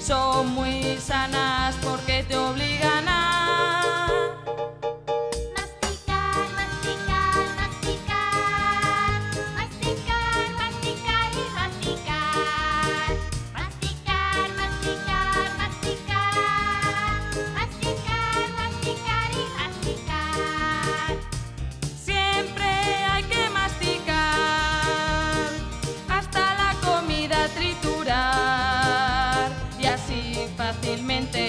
son muy sanas porque te obligan a masticar, masticar, masticar, masticar, masticar y masticar, masticar, masticar, masticar, masticar, masticar y masticar. Siempre hay que masticar hasta la comida triturar y así fácilmente